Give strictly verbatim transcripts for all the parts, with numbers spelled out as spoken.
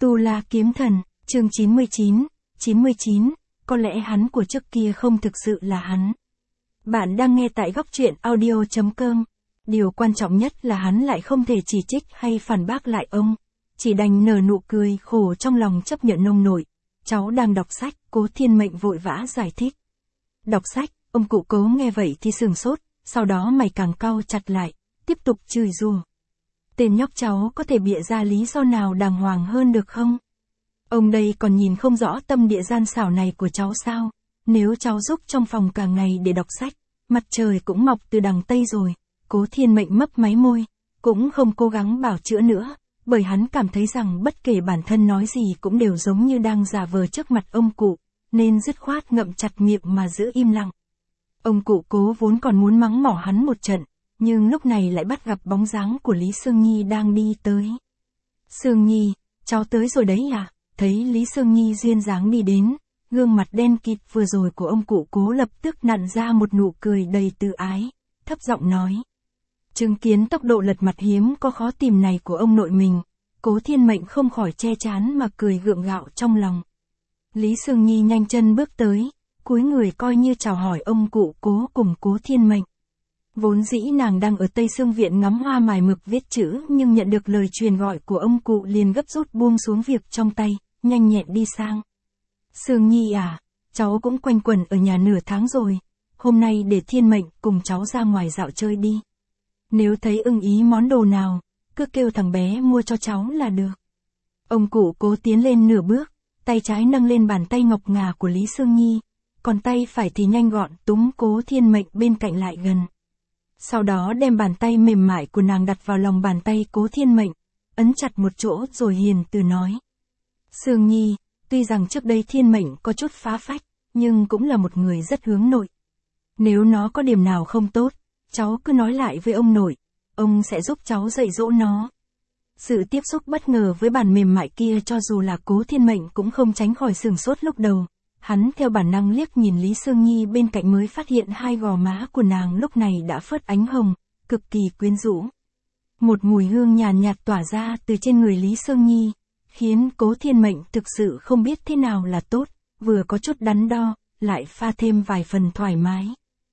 Tu La Kiếm Thần, chương chín mươi chín, chín mươi chín, có lẽ hắn của trước kia không thực sự là hắn. Bạn đang nghe tại góc truyện audio chấm com. Điều quan trọng nhất là hắn lại không thể chỉ trích hay phản bác lại ông, chỉ đành nở nụ cười khổ trong lòng chấp nhận ông nội. Cháu đang đọc sách, Cố Thiên Mệnh vội vã giải thích. Đọc sách, ông cụ Cố nghe vậy thì sửng sốt, sau đó mày càng cau chặt lại, tiếp tục chửi rủa. Tên nhóc cháu có thể bịa ra lý do nào đàng hoàng hơn được không? Ông đây còn nhìn không rõ tâm địa gian xảo này của cháu sao? Nếu cháu giúp trong phòng cả ngày để đọc sách, mặt trời cũng mọc từ đằng Tây rồi. Cố Thiên Mệnh mấp máy môi, cũng không cố gắng bảo chữa nữa, bởi hắn cảm thấy rằng bất kể bản thân nói gì cũng đều giống như đang giả vờ trước mặt ông cụ, nên dứt khoát ngậm chặt miệng mà giữ im lặng. Ông cụ Cố vốn còn muốn mắng mỏ hắn một trận, nhưng lúc này lại bắt gặp bóng dáng của Lý Sương Nhi đang đi tới. Sương Nhi, cháu tới rồi đấy à? Thấy Lý Sương Nhi duyên dáng đi đến, gương mặt đen kịt vừa rồi của ông cụ Cố lập tức nặn ra một nụ cười đầy tự ái, thấp giọng nói. Chứng kiến tốc độ lật mặt hiếm có khó tìm này của ông nội mình, Cố Thiên Mệnh không khỏi che chán mà cười gượng gạo trong lòng. Lý Sương Nhi nhanh chân bước tới, cúi người coi như chào hỏi ông cụ Cố cùng Cố Thiên Mệnh. Vốn dĩ nàng đang ở Tây Sương Viện ngắm hoa mài mực viết chữ, nhưng nhận được lời truyền gọi của ông cụ liền gấp rút buông xuống việc trong tay, nhanh nhẹn đi sang. Sương Nhi à, cháu cũng quanh quẩn ở nhà nửa tháng rồi, hôm nay để Thiên Mệnh cùng cháu ra ngoài dạo chơi đi. Nếu thấy ưng ý món đồ nào, cứ kêu thằng bé mua cho cháu là được. Ông cụ Cố tiến lên nửa bước, tay trái nâng lên bàn tay ngọc ngà của Lý Sương Nhi, còn tay phải thì nhanh gọn túm Cố Thiên Mệnh bên cạnh lại gần. Sau đó đem bàn tay mềm mại của nàng đặt vào lòng bàn tay Cố Thiên Mệnh, ấn chặt một chỗ rồi hiền từ nói. Sương Nhi, tuy rằng trước đây Thiên Mệnh có chút phá phách, nhưng cũng là một người rất hướng nội. Nếu nó có điểm nào không tốt, cháu cứ nói lại với ông nội, ông sẽ giúp cháu dạy dỗ nó. Sự tiếp xúc bất ngờ với bàn mềm mại kia cho dù là Cố Thiên Mệnh cũng không tránh khỏi sửng sốt lúc đầu. Hắn theo bản năng liếc nhìn Lý Sương Nhi bên cạnh mới phát hiện hai gò má của nàng lúc này đã phớt ánh hồng, cực kỳ quyến rũ. Một mùi hương nhàn nhạt tỏa ra từ trên người Lý Sương Nhi, khiến Cố Thiên Mệnh thực sự không biết thế nào là tốt, vừa có chút đắn đo, lại pha thêm vài phần thoải mái.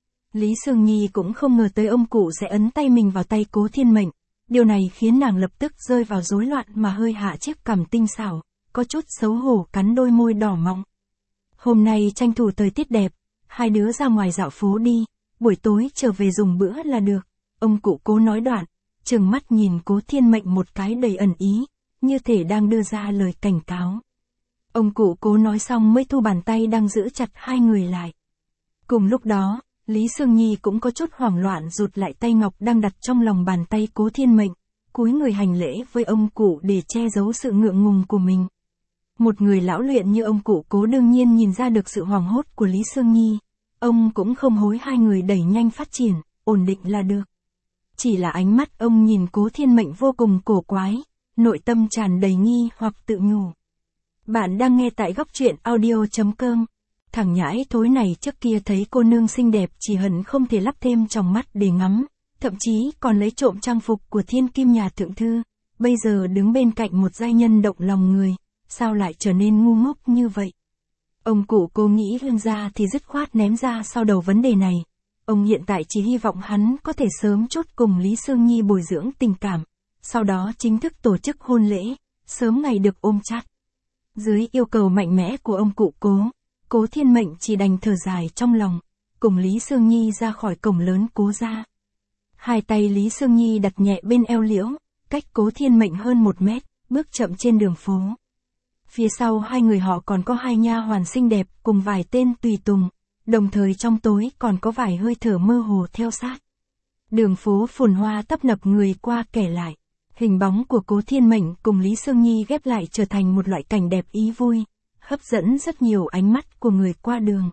Lý Sương Nhi cũng không ngờ tới ông cụ sẽ ấn tay mình vào tay Cố Thiên Mệnh, điều này khiến nàng lập tức rơi vào rối loạn mà hơi hạ chiếc cằm tinh xảo, có chút xấu hổ cắn đôi môi đỏ mọng. Hôm nay tranh thủ thời tiết đẹp, hai đứa ra ngoài dạo phố đi, buổi tối trở về dùng bữa là được. Ông cụ Cố nói đoạn, trừng mắt nhìn Cố Thiên Mệnh một cái đầy ẩn ý, như thể đang đưa ra lời cảnh cáo. Ông cụ Cố nói xong mới thu bàn tay đang giữ chặt hai người lại. Cùng lúc đó, Lý Sương Nhi cũng có chút hoảng loạn rụt lại tay ngọc đang đặt trong lòng bàn tay Cố Thiên Mệnh, cúi người hành lễ với ông cụ để che giấu sự ngượng ngùng của mình. Một người lão luyện như ông cụ Cố đương nhiên nhìn ra được sự hoảng hốt của Lý Sương Nhi, ông cũng không hối hai người đẩy nhanh phát triển, ổn định là được. Chỉ là ánh mắt ông nhìn Cố Thiên Mệnh vô cùng cổ quái, nội tâm tràn đầy nghi hoặc tự nhủ. Bạn đang nghe tại góc truyện audio chấm com. Thằng nhãi thối này trước kia thấy cô nương xinh đẹp chỉ hận không thể lắp thêm tròng mắt để ngắm, thậm chí còn lấy trộm trang phục của thiên kim nhà thượng thư, bây giờ đứng bên cạnh một giai nhân động lòng người, sao lại trở nên ngu ngốc như vậy? Ông cụ Cố nghĩ hơn ra thì dứt khoát ném ra sau đầu vấn đề này. Ông hiện tại chỉ hy vọng hắn có thể sớm chốt cùng Lý Sương Nhi bồi dưỡng tình cảm, sau đó chính thức tổ chức hôn lễ, sớm ngày được ôm chặt. Dưới yêu cầu mạnh mẽ của ông cụ Cố, Cố Thiên Mệnh chỉ đành thở dài trong lòng, cùng Lý Sương Nhi ra khỏi cổng lớn Cố gia. Hai tay Lý Sương Nhi đặt nhẹ bên eo liễu, cách Cố Thiên Mệnh hơn một mét, bước chậm trên đường phố. Phía sau hai người họ còn có hai nha hoàn xinh đẹp cùng vài tên tùy tùng, đồng thời trong tối còn có vài hơi thở mơ hồ theo sát. Đường phố phồn hoa tấp nập người qua kẻ lại, hình bóng của Cố Thiên Mệnh cùng Lý Sương Nhi ghép lại trở thành một loại cảnh đẹp ý vui, hấp dẫn rất nhiều ánh mắt của người qua đường.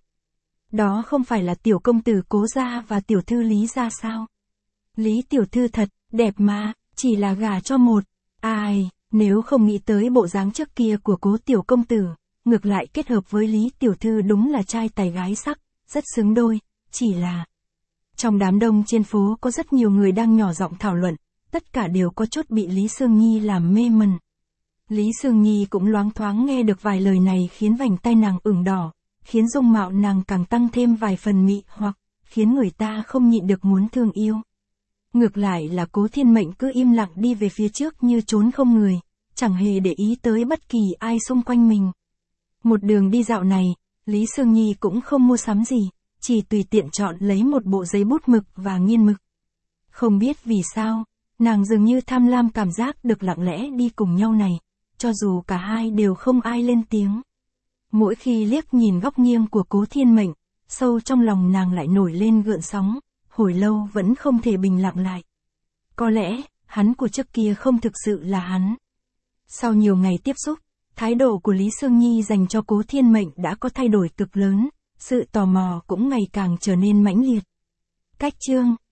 Đó không phải là tiểu công tử Cố gia và tiểu thư Lý gia sao? Lý tiểu thư thật đẹp mà, chỉ là gả cho một ai. Nếu không nghĩ tới bộ dáng trước kia của Cố tiểu công tử, ngược lại kết hợp với Lý tiểu thư đúng là trai tài gái sắc, rất xứng đôi, chỉ là... Trong đám đông trên phố có rất nhiều người đang nhỏ giọng thảo luận, tất cả đều có chút bị Lý Sương Nhi làm mê mẩn. Lý Sương Nhi cũng loáng thoáng nghe được vài lời này khiến vành tai nàng ửng đỏ, khiến dung mạo nàng càng tăng thêm vài phần mị hoặc, khiến người ta không nhịn được muốn thương yêu. Ngược lại là Cố Thiên Mệnh cứ im lặng đi về phía trước như trốn không người, chẳng hề để ý tới bất kỳ ai xung quanh mình. Một đường đi dạo này, Lý Sương Nhi cũng không mua sắm gì, chỉ tùy tiện chọn lấy một bộ giấy bút mực và nghiên mực. Không biết vì sao, nàng dường như tham lam cảm giác được lặng lẽ đi cùng nhau này, cho dù cả hai đều không ai lên tiếng. Mỗi khi liếc nhìn góc nghiêng của Cố Thiên Mệnh, sâu trong lòng nàng lại nổi lên gợn sóng, hồi lâu vẫn không thể bình lặng lại. Có lẽ, hắn của trước kia không thực sự là hắn. Sau nhiều ngày tiếp xúc, thái độ của Lý Sương Nhi dành cho Cố Thiên Mệnh đã có thay đổi cực lớn, sự tò mò cũng ngày càng trở nên mãnh liệt. Cách chương